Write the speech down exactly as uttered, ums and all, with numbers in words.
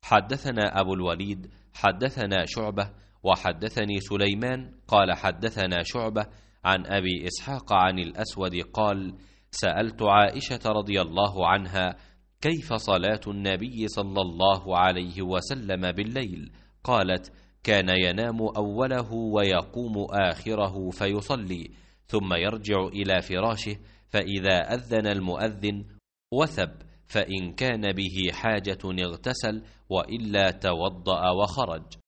حدثنا أبو الوليد حدثنا شعبة وحدثني سليمان قال حدثنا شعبة عن أبي إسحاق عن الأسود قال سألت عائشة رضي الله عنها كيف صلاة النبي صلى الله عليه وسلم بالليل؟ قالت كان ينام أوله ويقوم آخره فيصلي ثم يرجع إلى فراشه، فإذا أذن المؤذن وثب، فإن كان به حاجة اغتسل وإلا توضأ وخرج.